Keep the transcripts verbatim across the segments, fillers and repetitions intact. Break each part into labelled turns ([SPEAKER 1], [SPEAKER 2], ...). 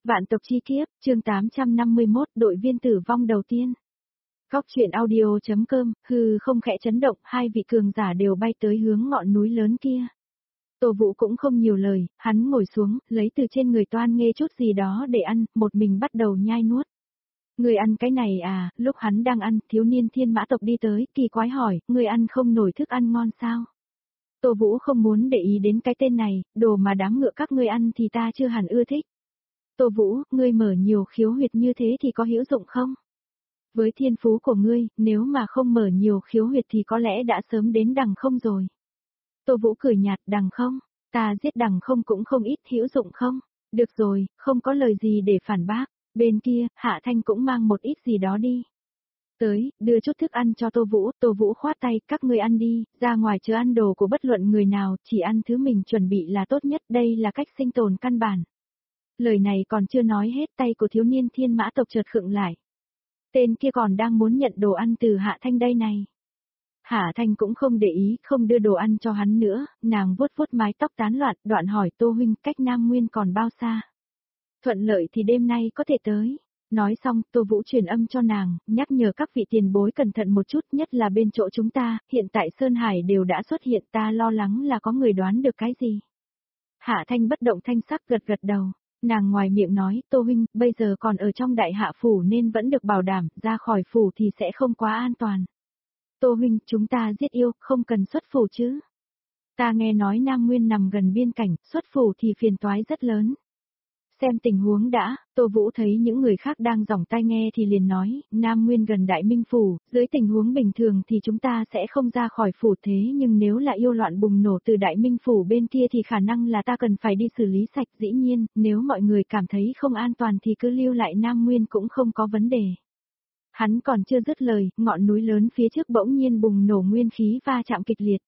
[SPEAKER 1] Vạn tộc chi kiếp, chương tám trăm năm mươi mốt, đội viên tử vong đầu tiên. Góc truyện audio.com, hư không khẽ chấn động, hai vị cường giả đều bay tới hướng ngọn núi lớn kia. Tô Vũ cũng không nhiều lời, hắn ngồi xuống, lấy từ trên người Toan Nghê chút gì đó để ăn, một mình bắt đầu nhai nuốt. Người ăn cái này à, lúc hắn đang ăn, thiếu niên thiên mã tộc đi tới, kỳ quái hỏi, người ăn không nổi thức ăn ngon sao? Tô Vũ không muốn để ý đến cái tên này, đồ mà đám ngựa các ngươi ăn thì ta chưa hẳn ưa thích. Tô Vũ, ngươi mở nhiều khiếu huyệt như thế thì có hữu dụng không? Với thiên phú của ngươi, nếu mà không mở nhiều khiếu huyệt thì có lẽ đã sớm đến đằng không rồi. Tô Vũ cười nhạt, đằng không? Ta giết đằng không cũng không ít, hữu dụng không? Được rồi, không có lời gì để phản bác. Bên kia, Hạ Thanh cũng mang một ít gì đó đi. Tới, đưa chút thức ăn cho Tô Vũ, Tô Vũ khoát tay, các ngươi ăn đi, ra ngoài chớ ăn đồ của bất luận người nào, chỉ ăn thứ mình chuẩn bị là tốt nhất, đây là cách sinh tồn căn bản. Lời này còn chưa nói hết, tay của thiếu niên thiên mã tộc chợt khựng lại. Tên kia còn đang muốn nhận đồ ăn từ Hạ Thanh đây này. Hạ Thanh cũng không để ý, không đưa đồ ăn cho hắn nữa, nàng vuốt vuốt mái tóc tán loạn, đoạn hỏi Tô huynh cách Nam Nguyên còn bao xa. Thuận lợi thì đêm nay có thể tới. Nói xong, Tô Vũ truyền âm cho nàng, nhắc nhở các vị tiền bối cẩn thận một chút, nhất là bên chỗ chúng ta, hiện tại Sơn Hải đều đã xuất hiện, ta lo lắng là có người đoán được cái gì. Hạ Thanh bất động thanh sắc gật gật đầu. Nàng ngoài miệng nói, Tô huynh, bây giờ còn ở trong đại hạ phủ nên vẫn được bảo đảm, ra khỏi phủ thì sẽ không quá an toàn. Tô huynh, chúng ta giết yêu, không cần xuất phủ chứ. Ta nghe nói Nam Nguyên nằm gần biên cảnh, xuất phủ thì phiền toái rất lớn. Xem tình huống đã, Tô Vũ thấy những người khác đang giỏng tai nghe thì liền nói, Nam Nguyên gần Đại Minh Phủ, dưới tình huống bình thường thì chúng ta sẽ không ra khỏi phủ thế nhưng nếu là yêu loạn bùng nổ từ Đại Minh Phủ bên kia thì khả năng là ta cần phải đi xử lý sạch. Dĩ nhiên, nếu mọi người cảm thấy không an toàn thì cứ lưu lại Nam Nguyên cũng không có vấn đề. Hắn còn chưa dứt lời, ngọn núi lớn phía trước bỗng nhiên bùng nổ nguyên khí va chạm kịch liệt.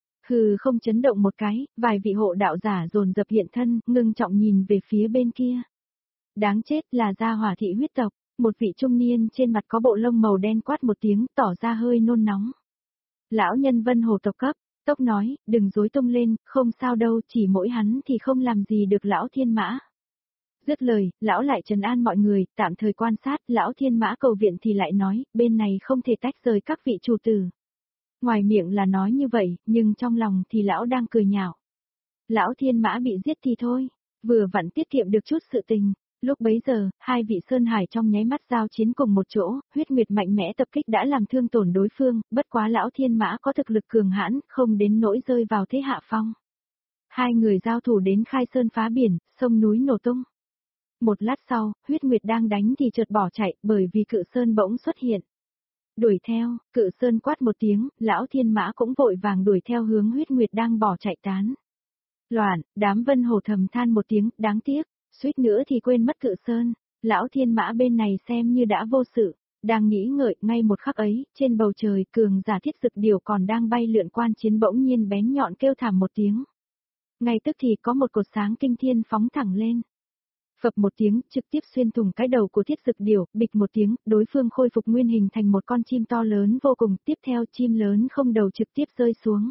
[SPEAKER 1] Hừ không chấn động một cái, vài vị hộ đạo giả dồn dập hiện thân, ngưng trọng nhìn về phía bên kia. Đáng chết là gia hỏa thị huyết tộc, một vị trung niên trên mặt có bộ lông màu đen quát một tiếng tỏ ra hơi nôn nóng. Lão nhân Vân Hồ tộc cấp, tốc nói, đừng dối tung lên, không sao đâu, chỉ mỗi hắn thì không làm gì được lão thiên mã. Dứt lời, lão lại trấn an mọi người, tạm thời quan sát, lão thiên mã cầu viện thì lại nói, bên này không thể tách rời các vị chủ tử. Ngoài miệng là nói như vậy, nhưng trong lòng thì lão đang cười nhạo. Lão thiên mã bị giết thì thôi, vừa vặn tiết kiệm được chút sự tình. Lúc bấy giờ, hai vị Sơn Hải trong nháy mắt giao chiến cùng một chỗ, huyết nguyệt mạnh mẽ tập kích đã làm thương tổn đối phương, bất quá lão thiên mã có thực lực cường hãn, không đến nỗi rơi vào thế hạ phong. Hai người giao thủ đến khai sơn phá biển, sông núi nổ tung. Một lát sau, huyết nguyệt đang đánh thì chợt bỏ chạy, bởi vì cự sơn bỗng xuất hiện. Đuổi theo, cự sơn quát một tiếng, lão thiên mã cũng vội vàng đuổi theo hướng huyết nguyệt đang bỏ chạy tán. Loạn, đám Vân Hồ thầm than một tiếng, đáng tiếc, suýt nữa thì quên mất cự sơn, lão thiên mã bên này xem như đã vô sự, đang nghĩ ngợi, ngay một khắc ấy, trên bầu trời cường giả thiết dực điều còn đang bay lượn quan chiến bỗng nhiên bén nhọn kêu thảm một tiếng. Ngay tức thì có một cột sáng kinh thiên phóng thẳng lên. Phập một tiếng, trực tiếp xuyên thủng cái đầu của thiết dực điểu, bịch một tiếng, đối phương khôi phục nguyên hình thành một con chim to lớn vô cùng, tiếp theo chim lớn không đầu trực tiếp rơi xuống.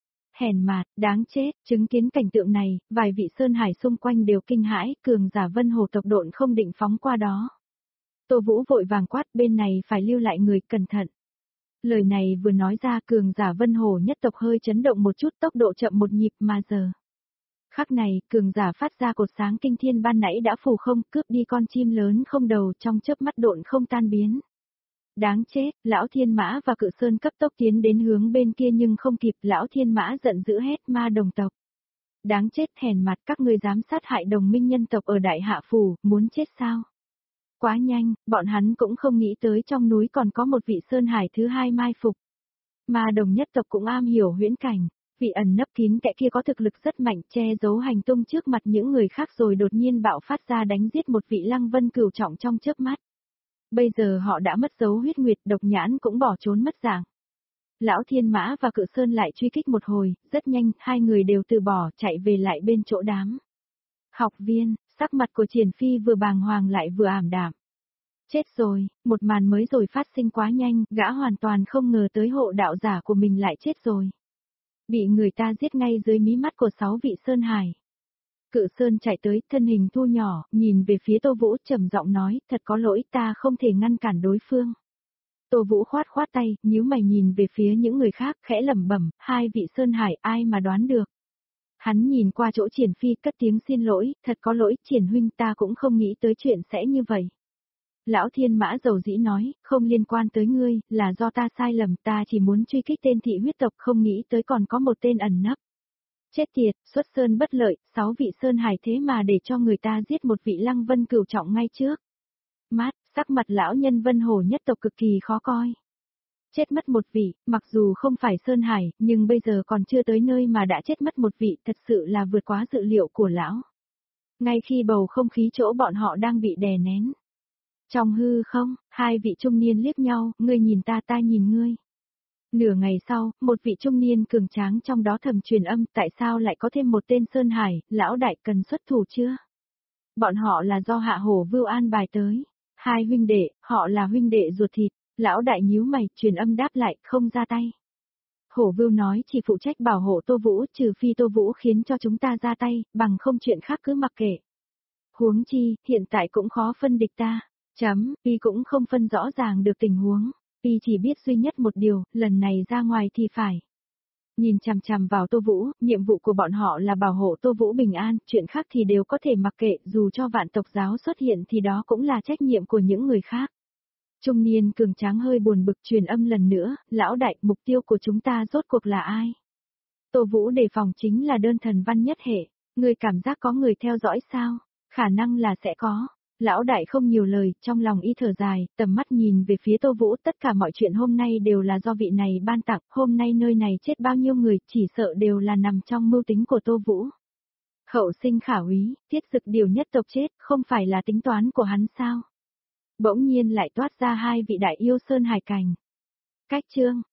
[SPEAKER 1] Hèn mạt, đáng chết, chứng kiến cảnh tượng này, vài vị Sơn Hải xung quanh đều kinh hãi, cường giả Vân Hồ tộc độn không định phóng qua đó. Tô Vũ vội vàng quát bên này phải lưu lại người, cẩn thận. Lời này vừa nói ra cường giả Vân Hồ nhất tộc hơi chấn động một chút, tốc độ chậm một nhịp mà giờ. Khắc này, cường giả phát ra cột sáng kinh thiên ban nãy đã phù không, cướp đi con chim lớn không đầu trong chớp mắt độn không tan biến. Đáng chết, lão thiên mã và cự sơn cấp tốc tiến đến hướng bên kia nhưng không kịp, lão thiên mã giận dữ hét ma đồng tộc. Đáng chết hèn mặt, các ngươi dám sát hại đồng minh nhân tộc ở đại hạ phủ, muốn chết sao? Quá nhanh, bọn hắn cũng không nghĩ tới trong núi còn có một vị Sơn Hải thứ hai mai phục. Ma đồng nhất tộc cũng am hiểu huyễn cảnh. Vị ẩn nấp kín kẽ kia có thực lực rất mạnh, che giấu hành tung trước mặt những người khác rồi đột nhiên bạo phát ra đánh giết một vị Lăng Vân cửu trọng trong chớp mắt. Bây giờ họ đã mất dấu huyết nguyệt, độc nhãn cũng bỏ trốn mất dạng. Lão thiên mã và cự sơn lại truy kích một hồi, rất nhanh, hai người đều từ bỏ, chạy về lại bên chỗ đám. Học viên, sắc mặt của Triển Phi vừa bàng hoàng lại vừa ảm đạm. Chết rồi, một màn mới rồi phát sinh quá nhanh, gã hoàn toàn không ngờ tới hộ đạo giả của mình lại chết rồi. Bị người ta giết ngay dưới mí mắt của sáu vị Sơn Hải. Cự Sơn chạy tới, thân hình thu nhỏ, nhìn về phía Tô Vũ trầm giọng nói, thật có lỗi ta không thể ngăn cản đối phương. Tô Vũ khoát khoát tay, nhíu mày nhìn về phía những người khác, khẽ lẩm bẩm, hai vị Sơn Hải ai mà đoán được. Hắn nhìn qua chỗ Triển Phi cất tiếng xin lỗi, thật có lỗi Triển huynh ta cũng không nghĩ tới chuyện sẽ như vậy. Lão Thiên Mã dầu dĩ nói, không liên quan tới ngươi, là do ta sai lầm, ta chỉ muốn truy kích tên thị huyết tộc không nghĩ tới còn có một tên ẩn nấp. Chết tiệt, xuất sơn bất lợi, sáu vị Sơn Hải thế mà để cho người ta giết một vị Lăng Vân cửu trọng ngay trước. Mát, sắc mặt lão nhân Vân Hổ nhất tộc cực kỳ khó coi. Chết mất một vị, mặc dù không phải Sơn Hải, nhưng bây giờ còn chưa tới nơi mà đã chết mất một vị, thật sự là vượt quá dự liệu của lão. Ngay khi bầu không khí chỗ bọn họ đang bị đè nén. Trong hư không, hai vị trung niên liếc nhau, ngươi nhìn ta ta nhìn ngươi. Nửa ngày sau, một vị trung niên cường tráng trong đó thầm truyền âm, tại sao lại có thêm một tên Sơn Hải, lão đại cần xuất thủ chưa? Bọn họ là do Hạ Hổ Vưu an bài tới. Hai huynh đệ, họ là huynh đệ ruột thịt, lão đại nhíu mày, truyền âm đáp lại, không ra tay. Hổ Vưu nói chỉ phụ trách bảo hộ Tô Vũ, trừ phi Tô Vũ khiến cho chúng ta ra tay, bằng không chuyện khác cứ mặc kệ. Huống chi, hiện tại cũng khó phân địch ta. Chấm, y cũng không phân rõ ràng được tình huống. Y chỉ biết duy nhất một điều, lần này ra ngoài thì phải. Nhìn chằm chằm vào Tô Vũ, nhiệm vụ của bọn họ là bảo hộ Tô Vũ bình an, chuyện khác thì đều có thể mặc kệ, dù cho vạn tộc giáo xuất hiện thì đó cũng là trách nhiệm của những người khác. Trung niên cường tráng hơi buồn bực truyền âm lần nữa, lão đại, mục tiêu của chúng ta rốt cuộc là ai? Tô Vũ đề phòng chính là đơn thần văn nhất hệ, người cảm giác có người theo dõi sao? Khả năng là sẽ có. Lão đại không nhiều lời, trong lòng y thở dài, tầm mắt nhìn về phía Tô Vũ, tất cả mọi chuyện hôm nay đều là do vị này ban tặng, hôm nay nơi này chết bao nhiêu người, chỉ sợ đều là nằm trong mưu tính của Tô Vũ. Hậu sinh khả úy, tiết dực điều nhất tộc chết, không phải là tính toán của hắn sao? Bỗng nhiên lại toát ra hai vị đại yêu Sơn Hải Cảnh. Cách chương